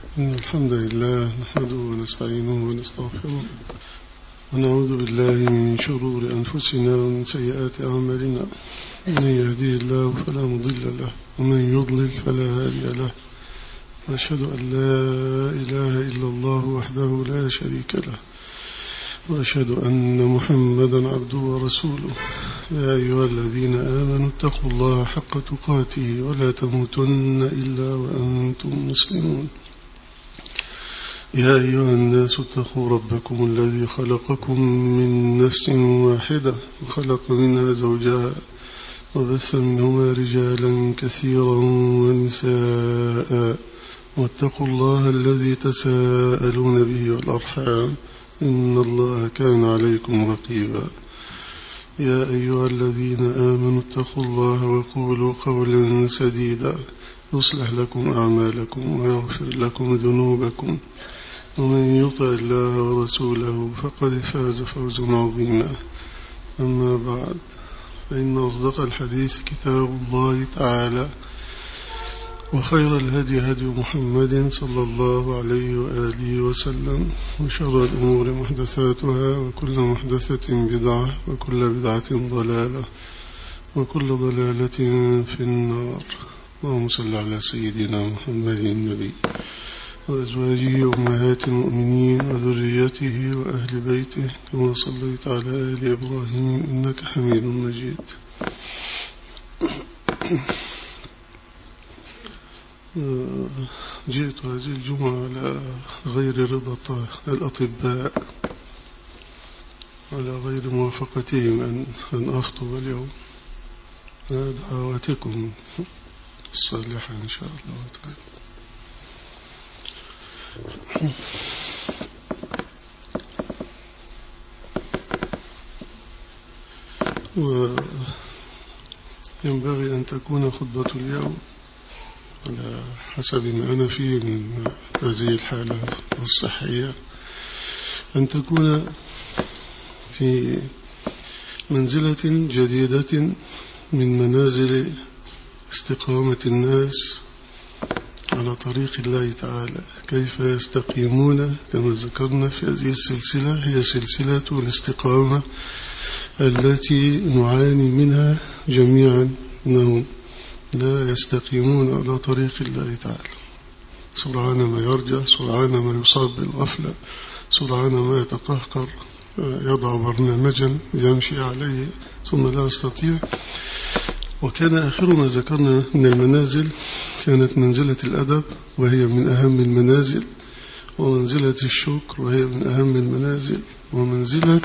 الحمد لله نحمده ونستعينه ونستغفره ونعوذ بالله من شرور أنفسنا ومن سيئات أعمالنا. من يهديه الله فلا مضل له ومن يضلل فلا هادي له. وأشهد أن لا إله إلا الله وحده لا شريك له وأشهد أن محمدا عبده ورسوله. يا أيها الذين آمنوا اتقوا الله حق تقاته ولا تموتن إلا وأنتم مسلمون. يا أيها الناس اتقوا ربكم الذي خلقكم من نفس واحدة وخلق منها زوجها وبث منهما رجالا كثيرا ونساء واتقوا الله الذي تساءلون به والأرحام إن الله كان عليكم رقيبا. يا أيها الذين آمنوا اتقوا الله وقولوا قولا سديدا يصلح لكم أعمالكم ويغفر لكم ذنوبكم ومن يطع الله ورسوله فقد فاز فوزا عظيما. أما بعد فإن أصدق الحديث كتاب الله تعالى وخير الهدي هدي محمد صلى الله عليه وآله وسلم وشر الأمور محدثاتها وكل محدثة بدعة وكل بدعة ضلالة وكل ضلالة في النار. اللهم صل على سيدنا محمد النبي وأزواجه وأمهات المؤمنين وذريته وأهل بيته كما صليت على آل إبراهيم إنك حميد مجيد. جئت هذه الجمعة على غير رضا الأطباء على غير موافقتهم أن أخطب اليوم. دعواتكم الصالحة إن شاء الله تعالى. وينبغي أن تكون خطبة اليوم على حسب ما أنا فيه من هذه الحالة الصحية أن تكون في منزلة جديدة من منازل استقامة الناس على طريق الله تعالى، كيف يستقيمون كما ذكرنا في هذه السلسلة. هي سلسلة الاستقامة التي نعاني منها جميعا، أنهم لا يستقيمون على طريق الله تعالى. سرعان ما يرجع، سرعان ما يصاب بالغفلة، سرعان ما يتقهقر، يضع برنامجا يمشي عليه ثم لا يستطيع. وكان آخر ما ذكرنا من المنازل كانت منزلة الأدب وهي من أهم المنازل، ومنزلة الشكر وهي من أهم المنازل، ومنزلة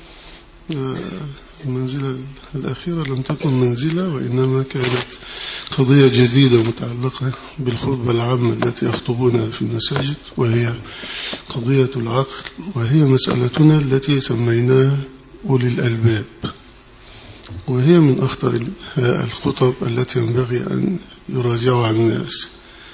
المنزلة الأخيرة لم تكن منزلة وإنما كانت قضية جديدة متعلقة بالخطبة العامة التي يخطبونها في المساجد، وهي قضية العقل، وهي مسألتنا التي سميناها أولي الألباب، وهي من أخطر الخطب التي ينبغي أن يراجعها الناس.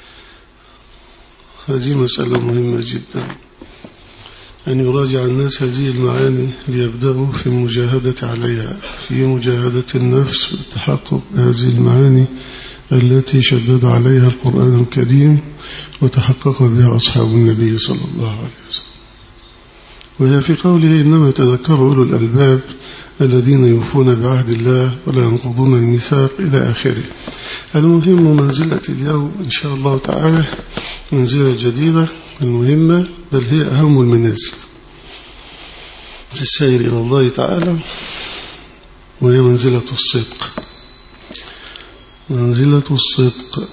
هذه مسألة مهمة جدا أن يراجع الناس هذه المعاني ليبدأوا في المجاهدة عليها، في مجاهدة النفس والتحقق بهذه المعاني التي شدد عليها القرآن الكريم وتحقق بها أصحاب النبي صلى الله عليه وسلم. وهي في قوله إنما يتذكر أولو الألباب الذين يوفون بعهد الله ولا ينقضون الميثاق إلى آخره. المهم منزلة اليوم إن شاء الله تعالى منزلة جديدة المهمة، بل هي أهم المنازل في السير إلى الله تعالى، وهي منزلة الصدق. منزلة الصدق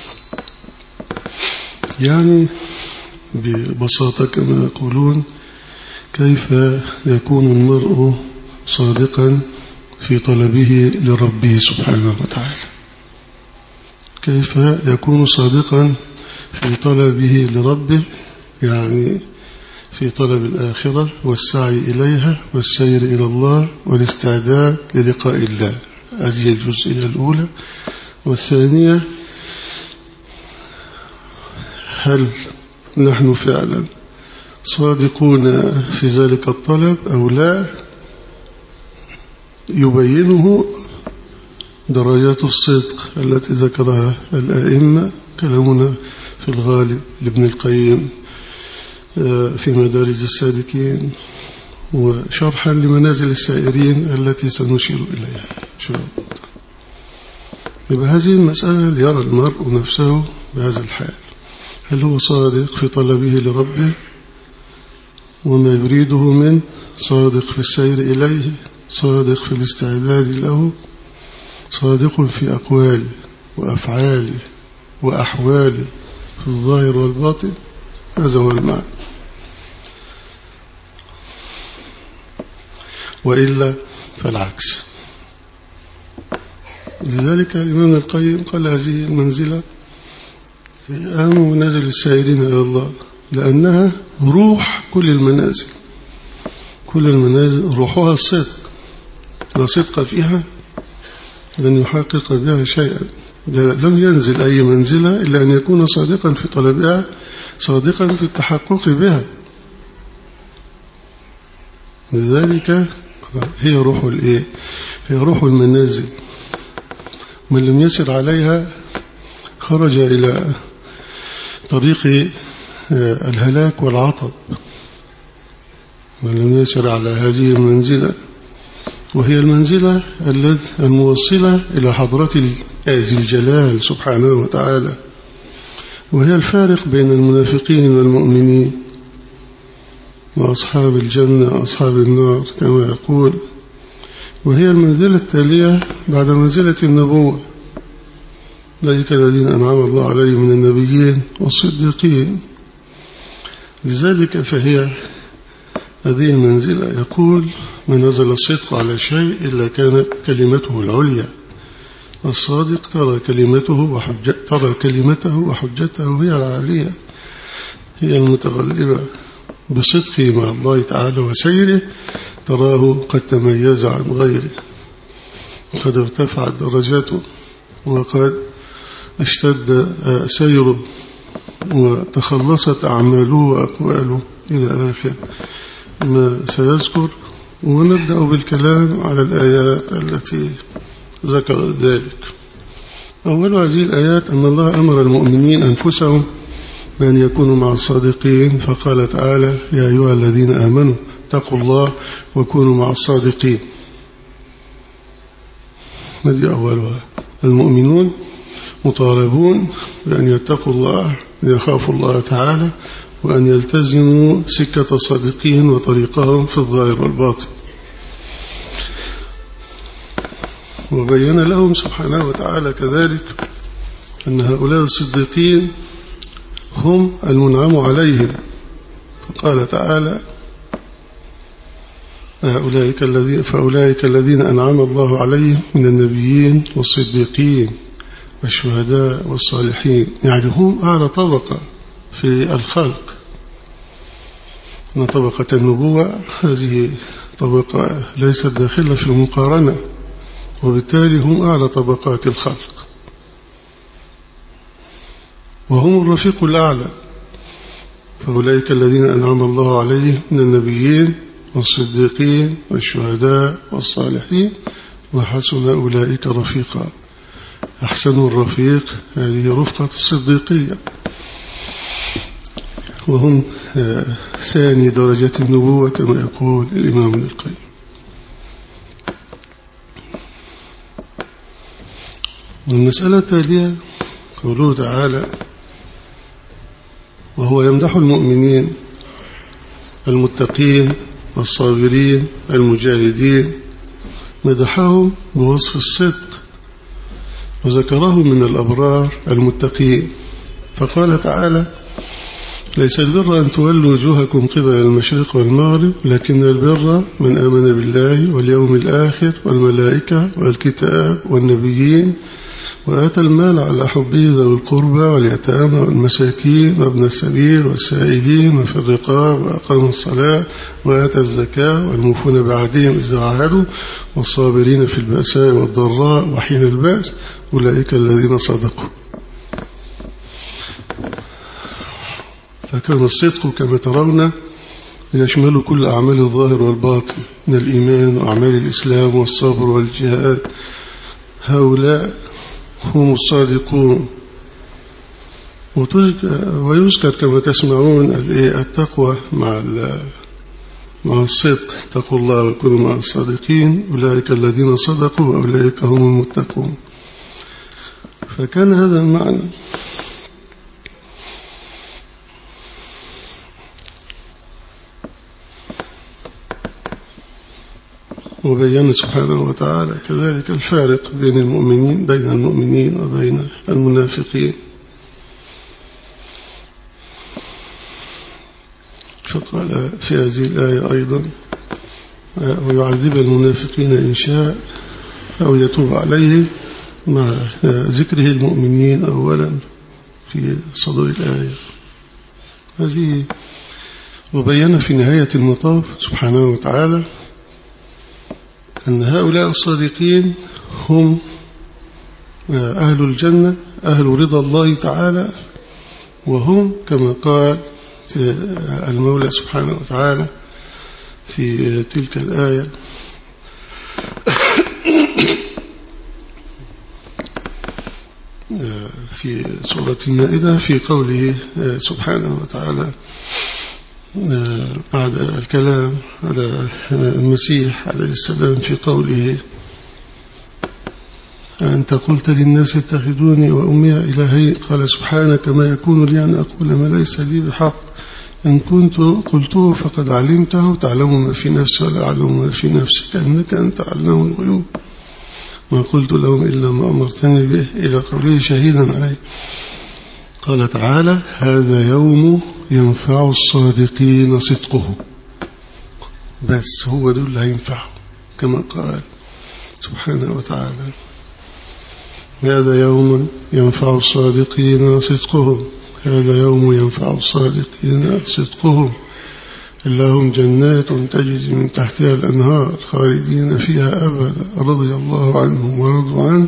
يعني ببساطة كما يقولون كيف يكون المرء صادقا في طلبه لربه سبحانه وتعالى، كيف يكون صادقا في طلبه لربه، يعني في طلب الآخرة والسعي إليها والسير إلى الله والاستعداد للقاء الله. هذه الجزئية الأولى. والثانية هل نحن فعلا صادقون في ذلك الطلب أو لا؟ يبينه درجات الصدق التي ذكرها الأئمة. كلامنا في الغالب لابن القيم في مدارج السالكين، وشرحا لمنازل السائرين التي سنشير إليها إن شاء الله. يبقى هذه المسألة ليرى المرء نفسه بهذا الحال، هل هو صادق في طلبه لربه وما يريده منه، صادق في السير إليه، صادق في الاستعداد له، صادق في أقواله وأفعاله وأحواله في الظاهر والباطن. هذا هو المعنى. وإلا فالعكس. لذلك الإمام القيم قال هذه المنزلة أهم منازل السائرين إلى الله، لأنها روح كل المنازل. كل المنازل روحها الصدق، لا صدق فيها لن يحقق بها شيئا. لن ينزل أي منزلة إلا أن يكون صادقا في طلبها، صادقا في التحقق بها. لذلك هي روح الإيه؟ هي روح المنازل. من لم يسر عليها خرج إلى طريق الهلاك والعطب. من لم يسر على هذه المنزلة، وهي المنزلة الموصلة إلى حضرة ذي الجلال سبحانه وتعالى، وهي الفارق بين المنافقين والمؤمنين وأصحاب الجنة وأصحاب النار كما يقول. وهي المنزلة التالية بعد منزلة النبوة، أولئك الذين أنعم الله عليهم من النبيين والصديقين. لذلك فهي هذه المنزلة يقول: ما نزل الصدق على شيء إلا كانت كلمته العليا. الصادق ترى كلمته وحجته هي العالية، هي المتغلبة. بصدقه مع الله تعالى وسيره تراه قد تميز عن غيره، وقد ارتفعت درجاته، وقد اشتد سيره، وتخلصت أعماله وأقواله إلى آخر ما سيذكر. ونبدأ بالكلام على الآيات التي ذكرت ذلك. أول هذه الآيات أن الله أمر المؤمنين أنفسهم بأن يكونوا مع الصادقين، فقال تعالى: يا أيها الذين آمنوا اتقوا الله وكونوا مع الصادقين. هذه أولها. المؤمنون مطالبون بأن يتقوا الله، يخافوا الله تعالى، وأن يلتزموا سكة الصادقين وطريقهم في الظاهر والباطن. وبين لهم سبحانه وتعالى كذلك أن هؤلاء الصديقين هم المنعم عليهم، فقال تعالى: فأولئك الذين أنعم الله عليهم من النبيين والصديقين والشهداء والصالحين. يعني هم أعلى طبقة في الخلق. أن طبقة النبوة هذه طبقة ليست داخلة في المقارنة، وبالتالي هم أعلى طبقات الخلق، وهم الرفيق الأعلى. فأولئك الذين أنعم الله عليهم من النبيين والصديقين والشهداء والصالحين وحسن أولئك رفيقا. أحسن الرفيق هذه رفقة الصديقية، وهم ثاني درجة النبوة كما يقول الإمام ابن القيم. والمسألة التالية قوله تعالى: وهو يمدح المؤمنين المتقين الصابرين المجاهدين، مدحهم بوصف الصدق، وذكرهم من الأبرار المتقين، فقال تعالى: ليس البر أن تولوا وجوهكم قبل المشرق والمغرب، لكن البر من آمن بالله واليوم الآخر والملائكة والكتاب والنبيين وآتى المال على حبه ذوي القربى واليتامى والمساكين وابن السبيل والسائلين وفي الرقاب وأقام الصلاة وآتى الزكاة والموفون بعهدهم إذا عاهدوا والصابرين في البأساء والضراء وحين البأس أولئك الذين صدقوا. فكان الصدق كما ترون يشمل كل أعمال الظاهر والباطن من الإيمان وأعمال الإسلام والصبر والجهاد. هؤلاء هم الصادقون ويذكر كما تسمعون التقوى مع الصدق. اتقوا الله وكونوا مع الصادقين، أولئك الذين صدقوا وأولئك هم المتقون. فكان هذا المعنى. وبين سبحانه وتعالى كذلك الفارق بين المؤمنين وبين المنافقين. فقال في هذه الآية أيضا: ويعذب المنافقين إن شاء أو يتوب عليهم، مع ذكره المؤمنين أولا في صدر الآية هذه. وبين في نهاية المطاف سبحانه وتعالى أن هؤلاء الصادقين هم أهل الجنة، أهل رضا الله تعالى، وهم كما قال المولى سبحانه وتعالى في تلك الآية في سورة المائدة في قوله سبحانه وتعالى بعد الكلام على المسيح عليه السلام في قوله: أنت قلت للناس اتخذوني وأمي إلهي، قال سبحانك ما يكون لي أن أقول ما ليس لي بحق، إن كنت قلته فقد علمته، تعلم ما في نفسي ولا أعلم ما في نفسك، إنك أنت علام الغيوب، ما قلت لهم إلا ما أمرتني به، إلى قوله شهيدا عليه. قال تعالى: هذا يوم ينفع الصادقين صدقهم. بس هو دول اللي هينفعه كما قال سبحانه وتعالى: هذا يوم ينفع الصادقين صدقهم، هذا يوم ينفع الصادقين صدقهم، لهم جنات تجري من تحتها الأنهار خالدين فيها أبدا، رضي الله عنهم ورضوا عنه،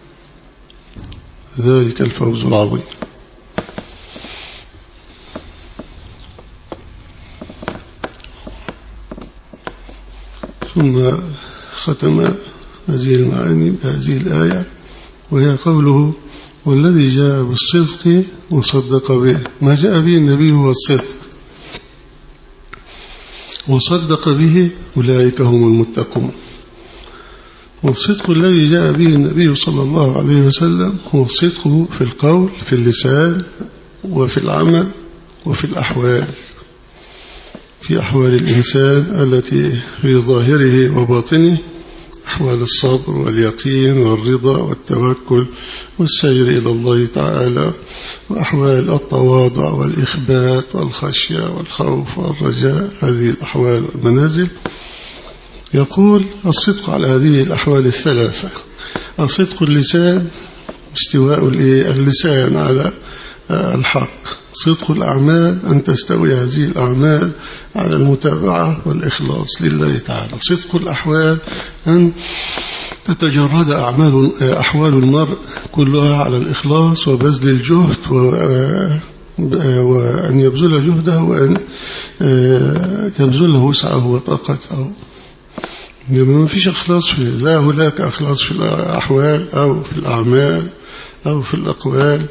ذلك الفوز العظيم. ثم ختم هذه المعاني بهذه الآية، وهي قوله: والذي جاء بالصدق وصدق به. ما جاء به النبي هو الصدق، وصدق به أولئك هم المتقون. والصدق الذي جاء به النبي صلى الله عليه وسلم هو الصدق في القول، في اللسان، وفي العمل، وفي الأحوال، في أحوال الإنسان التي في ظاهره وباطنه، أحوال الصبر واليقين والرضا والتوكل والسير إلى الله تعالى، وأحوال التواضع والإخبات والخشية والخوف والرجاء، هذه الأحوال والمنازل. يقول: الصدق على هذه الأحوال الثلاثة: الصدق اللسان، استواء اللسان على الحق. صدق الأعمال، أن تستوي هذه الأعمال على المتابعة والإخلاص لله تعالى. صدق الأحوال، أن تتجرد أحوال المرء كلها على الإخلاص وبذل الجهد، وأن يبذل جهده، وأن يبذل وسعه وطاقته. ما فيش إخلاص لا هناك إخلاص في الأحوال أو في الأعمال أو في الأقوال،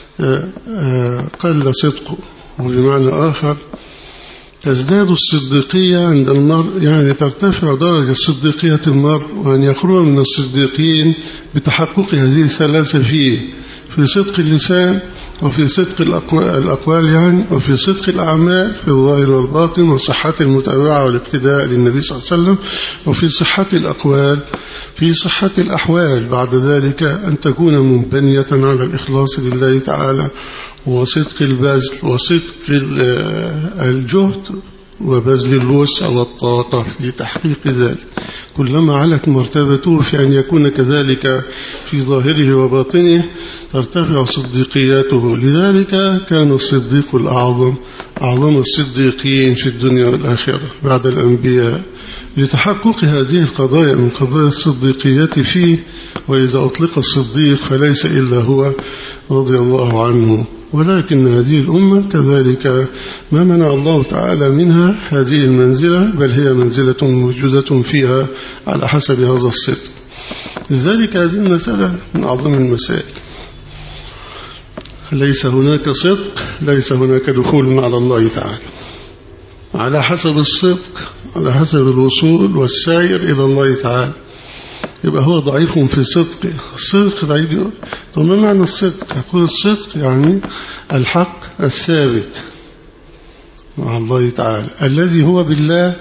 قل صدقه. وبمعنى آخر تزداد الصديقية عند المرء، يعني ترتفع درجة صديقية المرء، وأن يقرب من الصديقين بتحقق هذه الثلاثة فيه: في صدق اللسان، وفي صدق الأقوال يعني، وفي صدق الأعمال في الظاهر والباطن، وصحة المتابعة والاقتداء للنبي صلى الله عليه وسلم، وفي صحة الأقوال، في صحة الأحوال بعد ذلك أن تكون منبنية على الإخلاص لله تعالى، وصدق البذل، وصدق الجهد، وبذل الوسع والطاقة في تحقيق ذلك. كلما علت مرتبته في أن يكون كذلك في ظاهره وباطنه ترتفع صديقياته. لذلك كان الصديق الأعظم أعظم الصديقين في الدنيا والآخرة بعد الأنبياء، لتحقق هذه القضايا من قضايا الصديقية فيه. وإذا أطلق الصديق فليس إلا هو رضي الله عنه. ولكن هذه الأمة كذلك ما منع الله تعالى منها هذه المنزلة، بل هي منزلة موجودة فيها على حسب هذا الصدق. لذلك هذه المسألة من أعظم المسائل. ليس هناك صدق ليس هناك دخول على الله تعالى، على حسب الصدق على حسب الوصول والسائر إلى الله تعالى. يبقى هو ضعيف في صدقه، الصدق ضعيف. طب ما معنى الصدق؟ يقول الصدق يعني الحق الثابت مع الله تعالى الذي هو بالله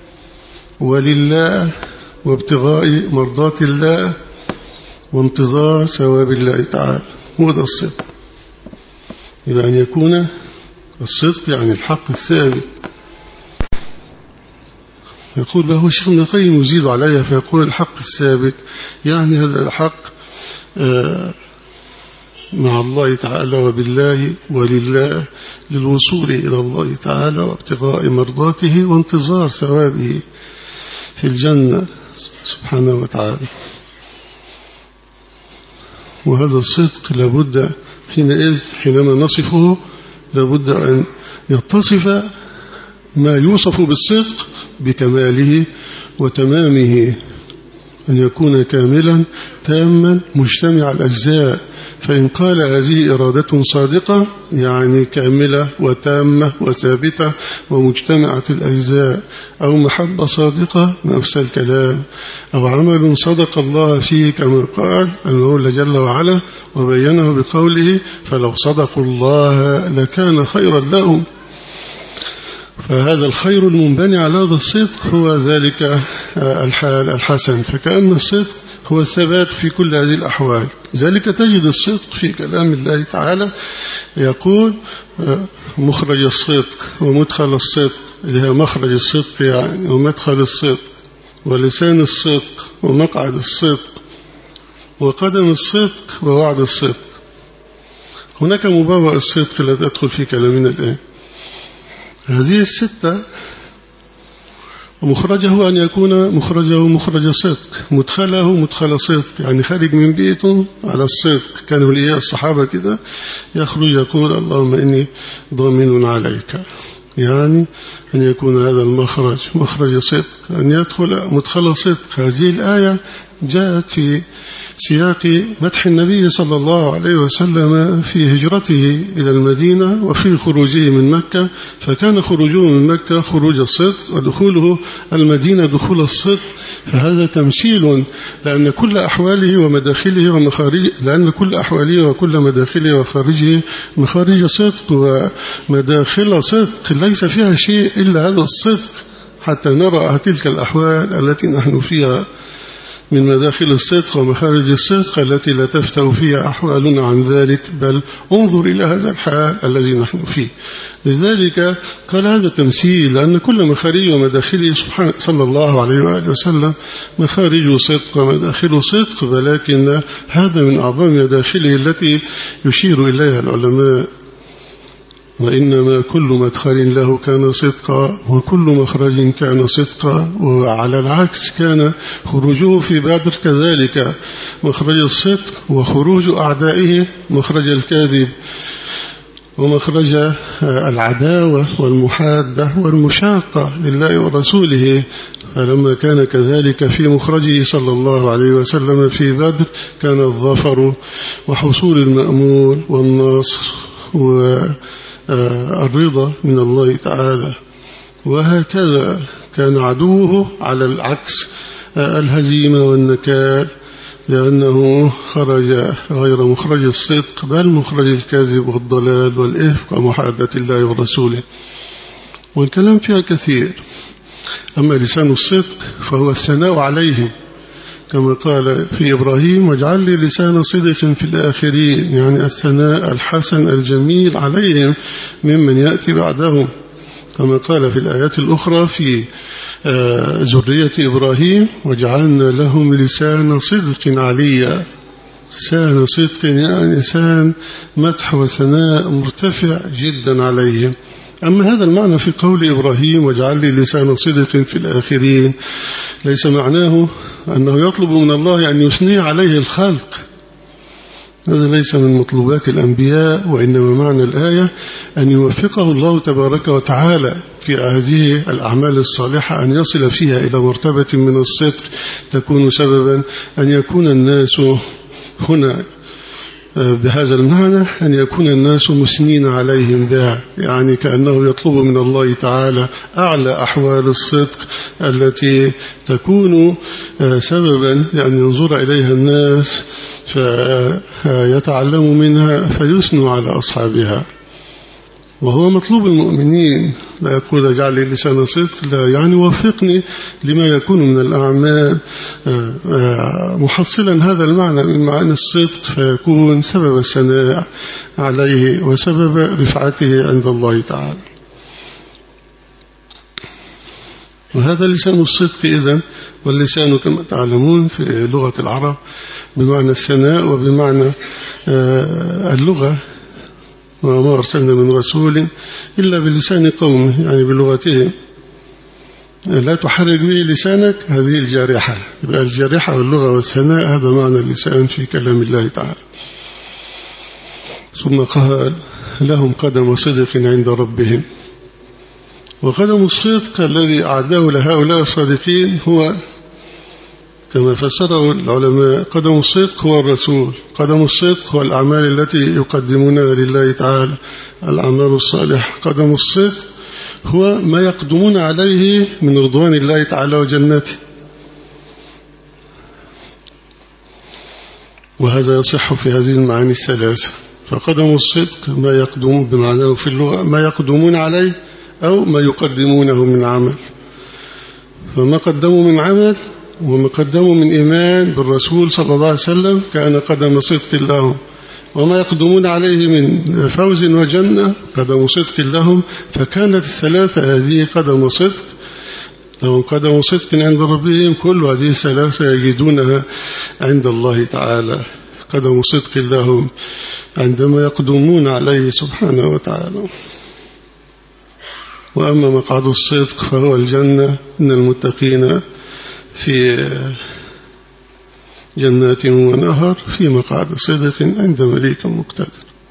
ولله وابتغاء مرضات الله وانتظار ثواب الله تعالى، هو ده الصدق. يبقى أن يكون الصدق يعني الحق الثابت. يقول له الشيخ ابن القيم يزيد عليها فيقول الحق الثابت يعني هذا الحق مع الله تعالى وبالله ولله للوصول إلى الله تعالى وابتغاء مرضاته وانتظار ثوابه في الجنة سبحانه وتعالى. وهذا الصدق لابد حينما نصفه لابد أن يتصف ما يوصف بالصدق بكماله وتمامه، أن يكون كاملا تاما مجتمع الأجزاء. فإن قال هذه إرادة صادقة يعني كاملة وتامة وثابتة ومجتمعة الأجزاء، أو محبة صادقة نفس الكلام، أو عمل صدق الله فيه كما قال المولى جل وعلا وبينه بقوله فلو صدقوا الله لكان خيرا لهم. فهذا الخير المنبني على هذا الصدق هو ذلك الحال الحسن. فكأن الصدق هو الثبات في كل هذه الأحوال. ذلك تجد الصدق في كلام الله تعالى يقول مخرج الصدق ومدخل الصدق، اللي هي مخرج الصدق يعني ومدخل الصدق، ولسان الصدق ومقعد الصدق، وقدم الصدق ووعد الصدق. هناك مبوأ الصدق لا تدخل في كلامنا الآن. هذه الستة ومخرجه أن يكون مخرجه مخرج صدق، مدخله مدخل صدق يعني خارج من بيته على الصدق. كانوا لي الصحابة كده يخرج يقول اللهم إني ضامن عليك، يعني أن يكون هذا المخرج مخرج صدق، أن يدخل مدخل صدق. هذه الآية جاءت في سياق مدح النبي صلى الله عليه وسلم في هجرته إلى المدينة وفي خروجه من مكة. فكان خروجه من مكة خروج الصدق ودخوله المدينة دخول الصدق. فهذا تمثيل لأن كل أحواله ومداخله ومخارجه، لأن كل أحواله وكل مداخله وخارجه مخارج صدق ومداخل صدق ليس فيها شيء إلا هذا الصدق، حتى نرى تلك الأحوال التي نحن فيها من مداخل الصدق ومخارج الصدق التي لا تفتأ فيها أحوالنا عن ذلك، بل انظر إلى هذا الحال الذي نحن فيه. لذلك قال هذا تمثيل، لأن كل مخارج ومداخله صلى الله عليه وآله وسلم مخارج صدق ومداخل صدق، ولكن هذا من أعظم مداخله التي يشير إليها العلماء. وإنما كل مدخل له كان صدقا وكل مخرج كان صدقا. وعلى العكس كان خروجه في بدر كذلك مخرج الصدق، وخروج أعدائه مخرج الكاذب ومخرج العداوة والمحادة والمشاقة لله ورسوله. فلما كان كذلك في مخرجه صلى الله عليه وسلم في بدر كان الظفر وحصول المأمول والنصر والرضا من الله تعالى. وهكذا كان عدوه على العكس الهزيمة والنكال، لأنه خرج غير مخرج الصدق بل مخرج الكذب والضلال والإفك ومحادة الله ورسوله. والكلام فيها كثير. أما لسان الصدق فهو الثناء عليهم كما قال في إبراهيم واجعل لي لسان صدق في الآخرين، يعني الثناء الحسن الجميل عليهم ممن يأتي بعدهم، كما قال في الآيات الأخرى في ذرية إبراهيم وجعلنا لهم لسان صدق عليا. لسان صدق يعني لسان مدح وثناء مرتفع جدا عليهم. أما هذا المعنى في قول إبراهيم واجعل لي لسان صدق في الآخرين ليس معناه أنه يطلب من الله أن يثني عليه الخلق، هذا ليس من مطلوبات الأنبياء، وإنما معنى الآية أن يوفقه الله تبارك وتعالى في هذه الأعمال الصالحة أن يصل فيها إلى مرتبة من الصدق تكون سببا أن يكون الناس هنا بهذا المعنى أن يكون الناس مثنين عليهم بها، يعني كأنه يطلب من الله تعالى أعلى أحوال الصدق التي تكون سببا لأن ينظر إليها الناس فيتعلموا منها فيثنوا على أصحابها. وهو مطلوب المؤمنين، لا يقول اجعل لي لسان صدق، لا، يعني وفقني لما يكون من الأعمال محصلا هذا المعنى من معاني الصدق، فيكون سبب الثناء عليه وسبب رفعته عند الله تعالى. وهذا لسان الصدق إذن، واللسان كما تعلمون في لغة العرب بمعنى الثناء وبمعنى اللغة، وما أرسلنا من رسول إلا بلسان قومه، يعني بلغتهم، لا تحرك به لسانك، هذه الجارحة. يبقى الجارحة واللغة والثناء هذا معنى اللسان في كلام الله تعالى. ثم قال لهم قدم صدق عند ربهم. وقدم الصدق الذي أعده لهؤلاء الصادقين هو كما فسره العلماء، قدم الصدق هو الرسول، قدم الصدق هو الأعمال التي يقدمونها لله تعالى، الأعمال الصالحة. قدم الصدق هو ما يقدمون عليه من رضوان الله تعالى وجنته، وهذا يصح في هذه المعاني الثلاثة. فقدم الصدق ما يقدمون بمعناه في اللغة ما يقدمون عليه أو ما يقدمونه من عمل. فما قدموا من عمل وما قدموا من إيمان بالرسول صلى الله عليه وسلم كان قدم صدق لهم، وما يقدمون عليه من فوز وجنة قدم صدق لهم. فكانت الثلاثة هذه قدم صدق لهم، قدم صدق عند ربهم. كل هذه الثلاثة يجدونها عند الله تعالى، قدم صدق لهم عندما يقدمون عليه سبحانه وتعالى. وأما مقعد الصدق فهو الجنة، إن المتقين في جنات ونهر في مقعد صدق عند مليك مقتدر.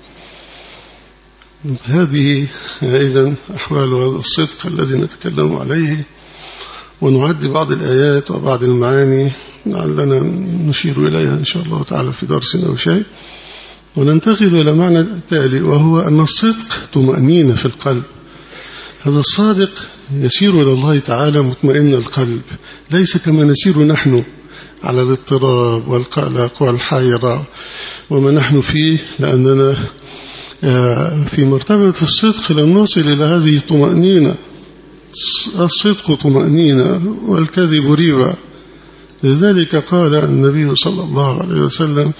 هذه إذن أحوال هذا الصدق الذي نتكلم عليه، ونعد بعض الآيات وبعض المعاني لعلنا نشير إليها إن شاء الله تعالى في درسنا أو شيء، وننتقل إلى معنى التالي، وهو أن الصدق طمأنينة في القلب. هذا الصادق يسير إلى الله تعالى مطمئن القلب، ليس كما نسير نحن على الاضطراب والقلق والحيرة وما نحن فيه، لأننا في مرتبة الصدق لم نصل إلى هذه الطمأنينة. الصدق طمأنينة والكذب ريبة. لذلك قال النبي صلى الله عليه وسلم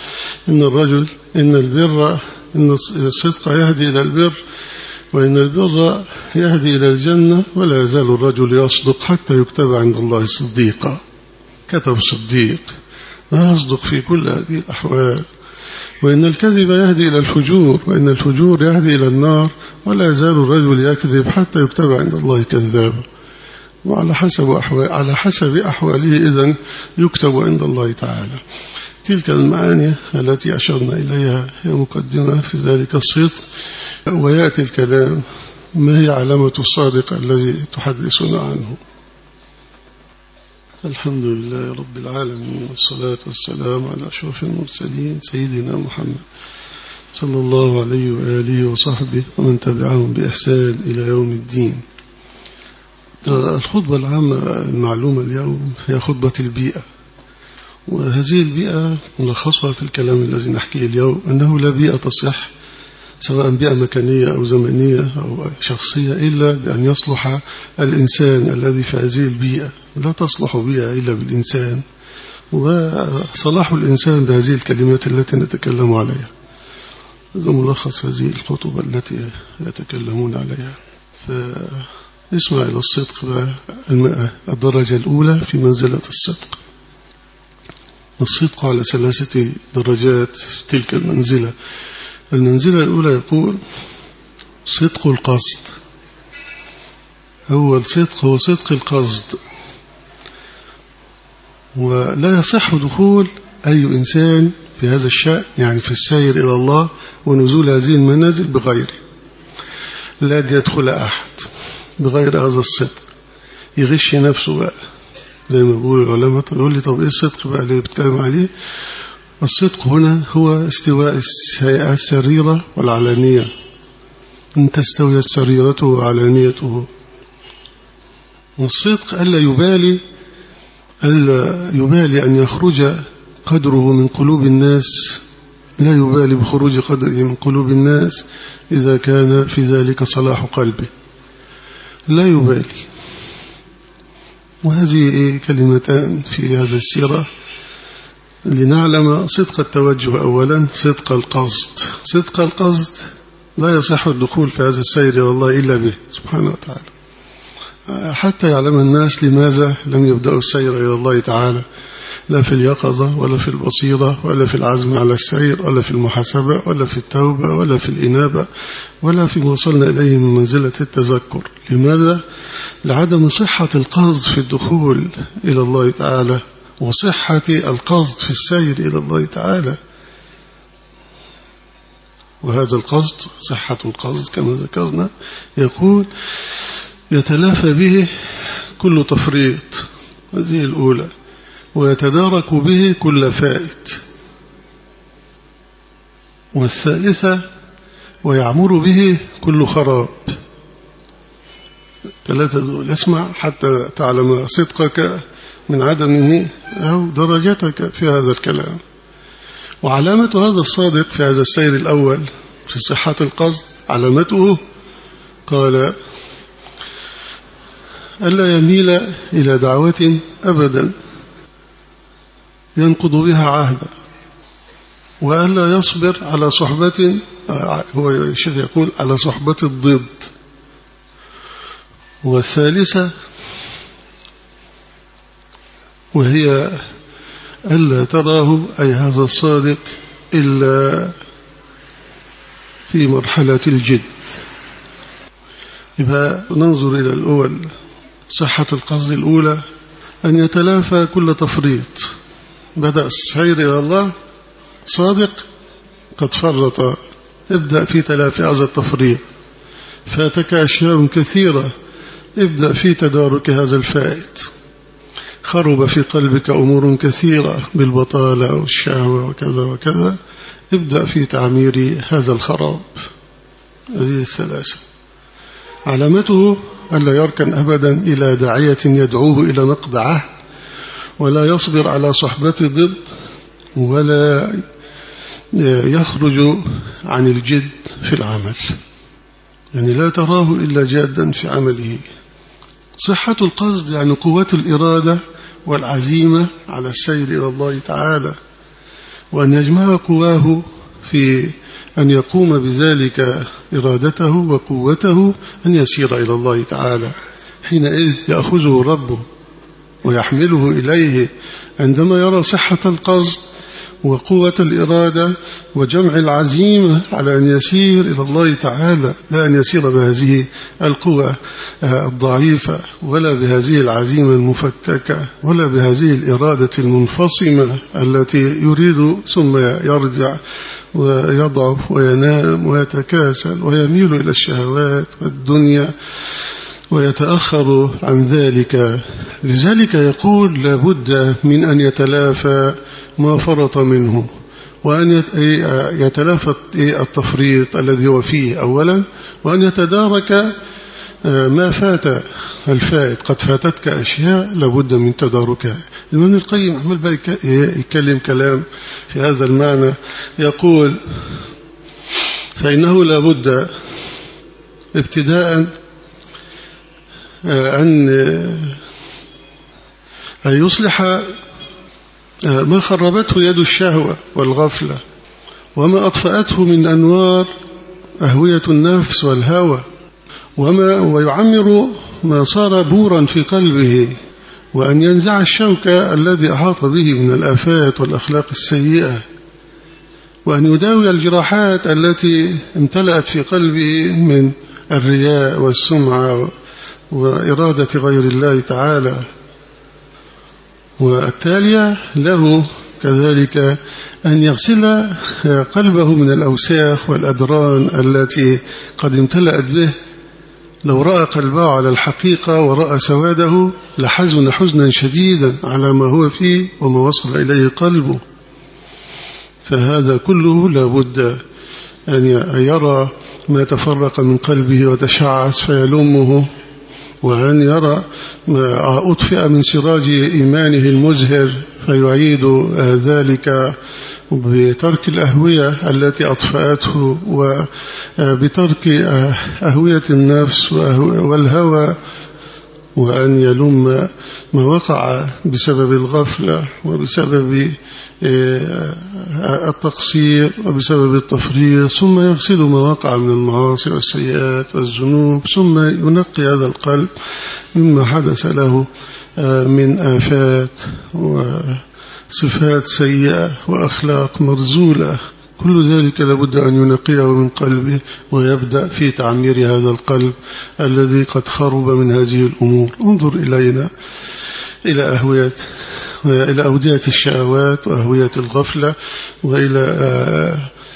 إن الصدق يهدي إلى البر، وإن البر يهدي إلى الجنة، ولا يزال الرجل يصدق حتى يكتب عند الله صديقا. كتب صديق يصدق في كل هذه الأحوال. وإن الكذب يهدي إلى الفجور، وإن الفجور يهدي إلى النار، ولا يزال الرجل يكذب حتى يكتب عند الله كذابا. وعلى حسب أحواله إذن يكتب عند الله تعالى. تلك المعاني التي أشرنا إليها هي مقدمة في ذلك الصدق. ويأتي الكلام ما هي علامة الصادق الذي تحدثنا عنه. الحمد لله رب العالمين، والصلاة والسلام على أشرف المرسلين سيدنا محمد صلى الله عليه وآله وصحبه ومن تبعهم بإحسان إلى يوم الدين. الخطبة العامة المعلومة اليوم هي خطبة البيئة، وهذه البيئة ملخصها في الكلام الذي نحكيه اليوم أنه لا بيئة تصح، سواء بيئة مكانية أو زمنية أو شخصية، إلا بأن يصلح الإنسان الذي في هذه البيئة. لا تصلح بيئة إلا بالإنسان، وصلاح الإنسان بهذه الكلمات التي نتكلم عليها. هذا ملخص هذه الخطبة التي يتكلمون عليها. فاسمع إلى الصدق الدرجة الأولى في منزلة الصدق. الصدق على 3 درجات في تلك المنزلة. المنزلة الأولى يقول صدق القصد. أول صدق هو صدق القصد، ولا يصح دخول أي إنسان في هذا الشأن، يعني في السير إلى الله ونزول هذه المنازل بغيره. لا يدخل أحد بغير هذا الصدق، يغش نفسه بقى زي ما بيقول العلماء. يقول لي طب إيه الصدق بقى اللي بتكلم عليه؟ الصدق هنا هو استواء السريرة والعلانية، أن تستوي السريرة وعلانيته. والصدق ألا يبالي أن يخرج قدره من قلوب الناس، لا يبالي بخروج قدره من قلوب الناس إذا كان في ذلك صلاح قلبه، لا يبالي. وهذه كلمتان في هذا السيرة لنعلم صدق التوجه أولا، صدق القصد. صدق القصد لا يصح الدخول في هذا السير إلى الله إلا به سبحانه وتعالى، حتى يعلم الناس لماذا لم يبدأوا السير إلى الله تعالى، لا في اليقظة ولا في البصيرة ولا في العزم على السير ولا في المحاسبة ولا في التوبة ولا في الإنابة ولا في ما وصلنا إليه من منزلة التذكر. لماذا؟ لعدم صحة القصد في الدخول إلى الله تعالى وصحة القصد في السير إلى الله تعالى. وهذا القصد، صحة القصد كما ذكرنا، يقول يتلافى به كل تفريط، هذه الأولى، ويتدارك به كل فائت. والثالثة ويعمر به كل خراب. ثلاثة دول، اسمع حتى تعلم صدقك من عدمه أو درجتك في هذا الكلام. وعلامة هذا الصادق في هذا السير الأول في صحة القصد، علامته قال ألا يميل إلى دعوة أبدا ينقض بها عهدا، وألا يصبر على صحبة، هو الشيخ يقول على صحبة الضد. والثالثة وهي ألا تراه أي هذا الصادق إلا في مرحلة الجد. يبقى ننظر إلى الأول، صحة القصد الأولى أن يتلافى كل تفريط. بدأ السير إلى الله صادق قد فرط، ابدأ في تلافي هذا التفريط. فاتك أشياء كثيرة، ابدأ في تدارك هذا الفائت. خرب في قلبك أمور كثيرة بالبطالة والشهوة وكذا وكذا، ابدأ في تعمير هذا الخراب. هذه الثلاثة. علامته ألا يركن أبدا إلى داعية يدعوه إلى نقض عهد، ولا يصبر على صحبة ضد، ولا يخرج عن الجد في العمل، يعني لا تراه إلا جادا في عمله. صحة القصد يعني قوة الإرادة والعزيمة على السير إلى الله تعالى، وأن يجمع قواه في أن يقوم بذلك إرادته وقوته أن يسير إلى الله تعالى. حينئذ يأخذه ربه ويحمله إليه عندما يرى صحة القصد وقوة الإرادة وجمع العزيمة على أن يسير إلى الله تعالى، لا أن يسير بهذه القوة الضعيفة ولا بهذه العزيمة المفككة ولا بهذه الإرادة المنفصمة التي يريد ثم يرجع ويضعف وينام ويتكاسل ويميل إلى الشهوات والدنيا ويتأخر عن ذلك. لذلك يقول لابد من أن يتلافى ما فرط منه، وأن يتلافى التفريط الذي هو فيه أولا، وأن يتدارك ما فات الفائت. قد فاتتك أشياء لابد من تداركها. ابن القيم عمل بقى يتكلم كلام في هذا المعنى، يقول فإنه لابد ابتداء أن يصلح ما خربته يد الشهوة والغفلة، وما أطفأته من أنوار أهوية النفس والهوى، ويعمر ما صار بورا في قلبه، وأن ينزع الشوك الذي أحاط به من الآفات والأخلاق السيئة، وأن يداوي الجراحات التي امتلأت في قلبه من الرياء والسمعة وإرادة غير الله تعالى. والتالية له كذلك أن يغسل قلبه من الأوساخ والأدران التي قد امتلأت به. لو رأى قلبه على الحقيقة ورأى سواده لحزن حزنا شديدا على ما هو فيه وما وصل إليه قلبه. فهذا كله لابد أن يرى ما تفرق من قلبه وتشعث فيلومه، وأن يرى ما أطفئ من سراج إيمانه المزهر فيعيد ذلك بترك الأهوية التي أطفأته، وبترك أهوية النفس والهوى، وأن يلوم ما وقع بسبب الغفلة وبسبب التقصير وبسبب التفريط، ثم يغسل ما وقع من المعاصي والسيئات والذنوب، ثم ينقي هذا القلب مما حدث له من آفات وصفات سيئة وأخلاق مرزولة. كل ذلك لابد أن ينقيه من قلبه ويبدأ في تعمير هذا القلب الذي قد خرب من هذه الأمور. انظر إلينا إلى أودية الشهوات وأهوية الغفلة، وإلى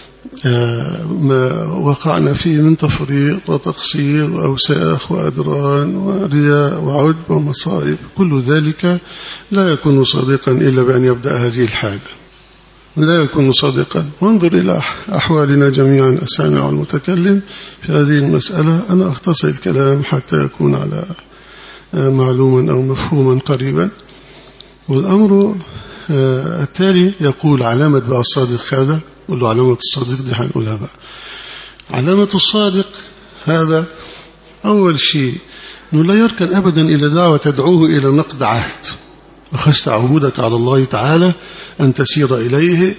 ما وقعنا فيه من تفريط وتقصير وأوساخ وأدران ورياء وعجب ومصائب. كل ذلك لا يكون صادقا إلا بأن يبدأ هذه الحالة، لا يكون صادقا. وانظر إلى أحوالنا جميعا السامع والمتكلم في هذه المسألة. أنا أختصر الكلام حتى يكون على معلوما أو مفهوما قريبا. والأمر التالي يقول علامة بقى الصادق هذا، قل له علامة الصادق دي هنقولها بقى. علامة الصادق هذا أول شيء أنه لا يركن أبدا إلى دعوة تدعوه إلى نقد عهد. أخذت عهودك على الله تعالى أن تسير إليه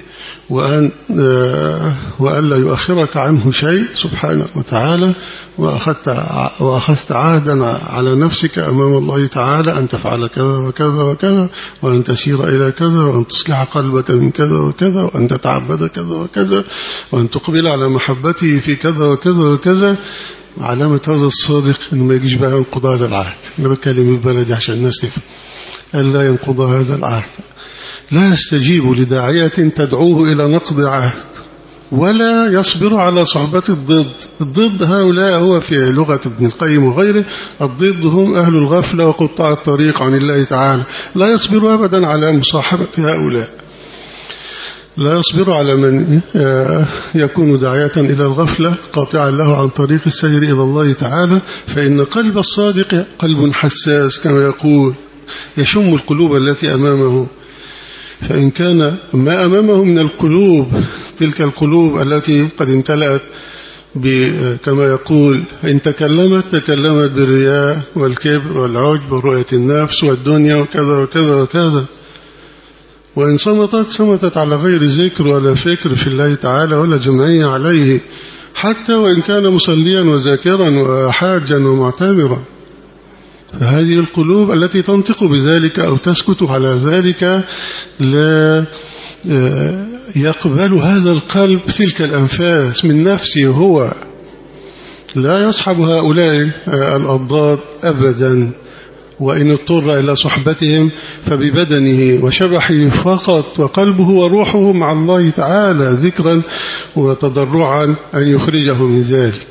وأن لا يؤخرك عنه شيء سبحانه وتعالى، وأخذت عهدا على نفسك أمام الله تعالى أن تفعل كذا وكذا وكذا، وأن تسير إلى كذا، وأن تصلح قلبك من كذا وكذا، وأن تتعبد كذا وكذا، وأن تقبل على محبته في كذا وكذا وكذا. علامة هذا الصادق أنه ما يجيش بقى ينقض هذا العهد. أنا بكلم البلد عشان الناس تفهم، ألا ينقض هذا العهد. لا يستجيب لداعية تدعوه إلى نقض عهد، ولا يصبر على صحبة الضد. الضد هؤلاء هو في لغة ابن القيم وغيره، الضد هم أهل الغفلة وقطاع الطريق عن الله تعالى. لا يصبر أبدا على مصاحبة هؤلاء، لا يصبر على من يكون داعية إلى الغفلة قاطعا له عن طريق السير إلى الله تعالى. فإن قلب الصادق قلب حساس كما يقول، يشم القلوب التي أمامه. فإن كان ما أمامه من القلوب تلك القلوب التي قد امتلأت كما يقول إن تكلمت بالرياء والكبر والعجب ورؤية النفس والدنيا وكذا وكذا وكذا، وإن صمتت على غير ذكر ولا فكر في الله تعالى ولا جمعية عليه، حتى وإن كان مصليا وذاكرا وحاجا ومعتمرا. فهذه القلوب التي تنطق بذلك أو تسكت على ذلك لا يقبل هذا القلب تلك الأنفاس من نفسه هو، لا يصحب هؤلاء الأضداد أبدا. وإن اضطر إلى صحبتهم فببدنه وشبحه فقط، وقلبه وروحه مع الله تعالى ذكرا وتضرعا أن يخرجه من ذلك.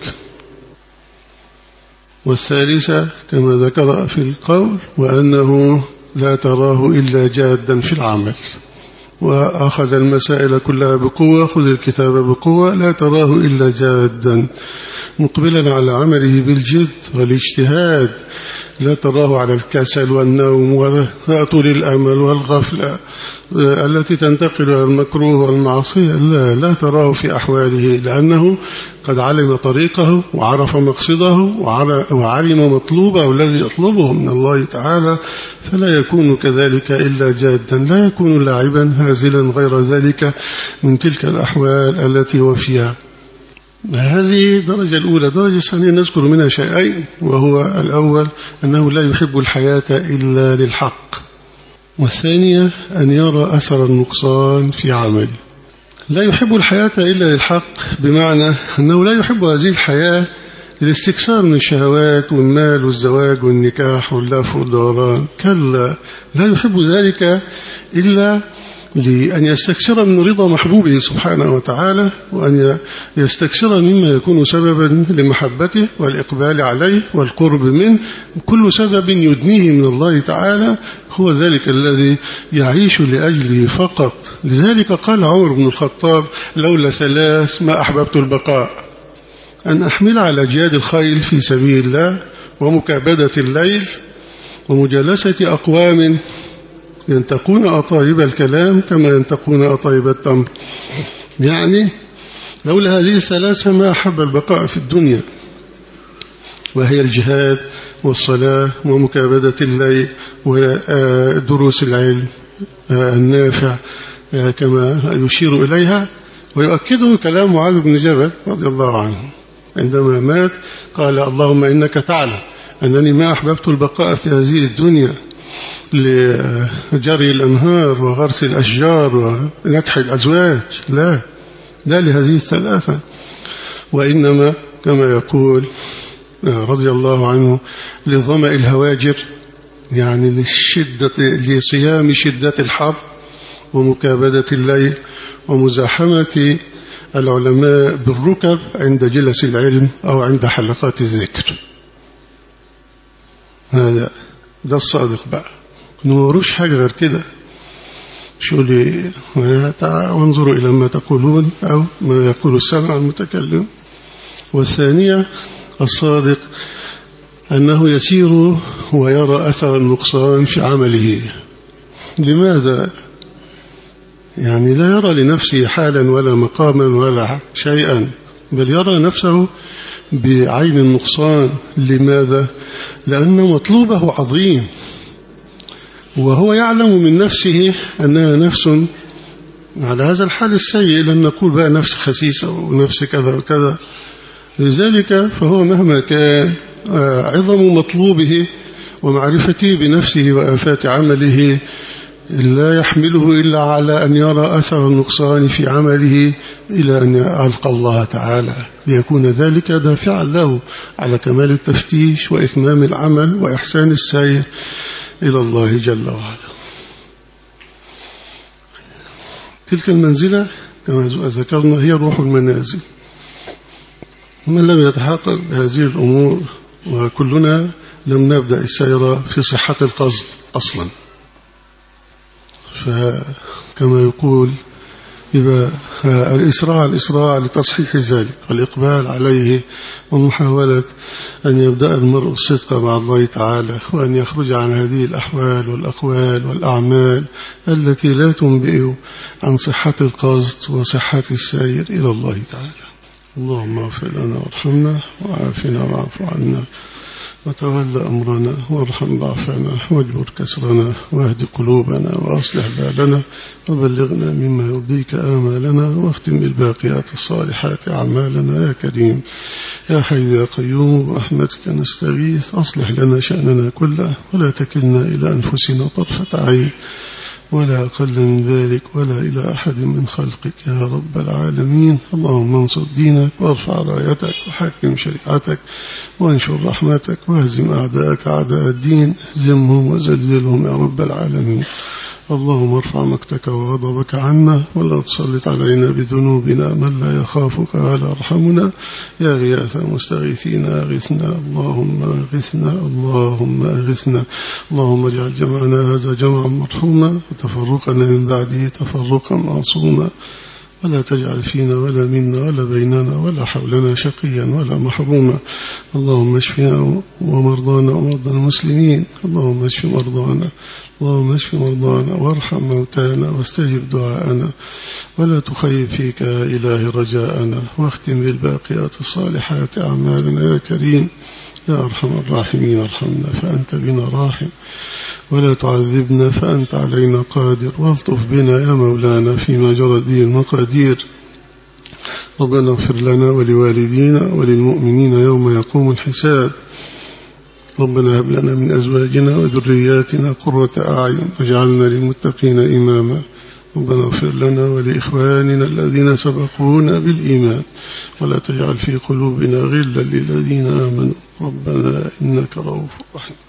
والثالثة كما ذكر في القول وأنه لا تراه إلا جادا في العمل، وأخذ المسائل كلها بقوة، خذ الكتاب بقوة، لا تراه إلا جادا مقبلا على عمله بالجد والاجتهاد، لا تراه على الكسل والنوم وطول الأمل والغفلة التي تنتقل إلى المكروه والمعصية. لا تراه في أحواله، لأنه قد علم طريقه وعرف مقصده وعلم مطلوبه الذي يطلبه من الله تعالى، فلا يكون كذلك إلا جادا، لا يكون لاعبا هازلا غير ذلك من تلك الأحوال التي هو فيها. هذه الدرجة الأولى. الدرجة الثانية نذكر منها شيئين، وهو الأول أنه لا يحب الحياة إلا للحق، والثانية أن يرى أثر النقصان في عمله. لا يحب الحياة إلا للحق بمعنى أنه لا يحب هذه الحياة الاستكثار من الشهوات والمال والزواج والنكاح واللف والدوران، كلا، لا يحب ذلك إلا لأن يستكثر من رضا محبوبه سبحانه وتعالى، وأن يستكثر مما يكون سببا لمحبته والإقبال عليه والقرب منه. كل سبب يدنيه من الله تعالى هو ذلك الذي يعيش لأجله فقط. لذلك قال عمر بن الخطاب: لولا ثلاث ما أحببت البقاء، أن أحمل على جياد الخيل في سبيل الله، ومكابدة الليل، ومجالسة أقوام ينتقون أطايب الكلام كما ينتقون أطايب التمر. يعني لولا هذه الثلاثة ما أحب البقاء في الدنيا، وهي الجهاد والصلاة ومكابدة الليل ودروس العلم النافع كما يشير إليها. ويؤكده كلام معاذ بن جبل رضي الله عنه عندما مات، قال: اللهم إنك تعلم أنني ما أحببت البقاء في هذه الدنيا لجري الأنهار وغرس الأشجار ونكح الأزواج، لا لهذه الثلاثة، وإنما كما يقول رضي الله عنه لظمأ الهواجر، يعني لصيام شدة الحر ومكابدة الليل ومزاحمة العلماء بالركب عند جلس العلم أو عند حلقات الذكر. ده الصادق بقى، نوروش حاجة غير كده. شو لي وانظروا إلى ما تقولون أو ما يقول السمع المتكلم. والثانية الصادق أنه يسير ويرى أثر النقصان في عمله. لماذا؟ يعني لا يرى لنفسه حالا ولا مقاما ولا شيئا، بل يرى نفسه بعين النقصان. لماذا؟ لأن مطلوبه عظيم، وهو يعلم من نفسه أنها نفس على هذا الحال السيء، لن نقول بقى نفس خسيسة ونفس كذا وكذا. لذلك فهو مهما كان عظم مطلوبه ومعرفته بنفسه وآفات عمله لا يحمله إلا على أن يرى أثر النقصان في عمله إلى أن يلقى الله تعالى، ليكون ذلك دافعا له على كمال التفتيش وإتمام العمل وإحسان السير إلى الله جل وعلا. تلك المنزلة كما ذكرنا هي روح المنازل. من لم يتحقق بهذه الأمور، وكلنا لم نبدأ السير في صحة القصد أصلا، فكما يقول يبقى الإسراع لتصحيح ذلك والإقبال عليه، ومحاولة أن يبدأ المرء الصدق مع الله تعالى، وأن يخرج عن هذه الأحوال والأقوال والأعمال التي لا تنبئ عن صحة القصد وصحة السير إلى الله تعالى. اللهم اغفر لنا وارحمنا وعافنا واعف عنا وتولى أمرنا وارحم ضعفنا واجبر كسرنا واهد قلوبنا وأصلح بالنا وبلغنا مما يرضيك آمالنا واختم بالباقيات الصالحات أعمالنا. يا كريم يا حي يا قيوم برحمتك نستغيث، أصلح لنا شأننا كله ولا تكلنا إلى أنفسنا طرفة عين ولا أقل من ذلك ولا إلى أحد من خلقك يا رب العالمين. اللهم انصر دينك وارفع رايتك وحكم شريعتك وانشر رحمتك واهزم أعداءك أعداء الدين، اهزمهم وزلزلهم يا رب العالمين. اللهم ارفع مقتك وغضبك عنا ولا تسلط علينا بذنوبنا من لا يخافك ولا يرحمنا. يا غياث المستغيثين أغثنا، اللهم أغثنا، اللهم أغثنا. اللهم اجعل جمعنا هذا جمعا مرحوما وتفرقنا من بعده تفرقا معصوما، ولا تجعل فينا ولا منا ولا بيننا ولا حولنا شقيا ولا محروما. اللهم اشفنا ومرضانا ومرضى المسلمين، اللهم اشف مرضانا، اللهم اشف مرضانا وارحم موتانا واستجب دعاءنا ولا تخيب فيك يا إله رجاءنا، واختم بالباقيات الصالحات أعمالنا. يا كريم يا أرحم الراحمين ارحمنا فأنت بنا راحم، ولا تعذبنا فأنت علينا قادر، والطف بنا يا مولانا فيما جرت به المقادير. ربنا اغفر لنا ولوالدينا وللمؤمنين يوم يقوم الحساب. ربنا هب لنا من أزواجنا وذرياتنا قرة أعين واجعلنا للمتقين إماما. ربنا اغفر لنا ولإخواننا الذين سبقونا بالإيمان ولا تجعل في قلوبنا غلا للذين آمنوا ربنا إنك رؤوف رحيم.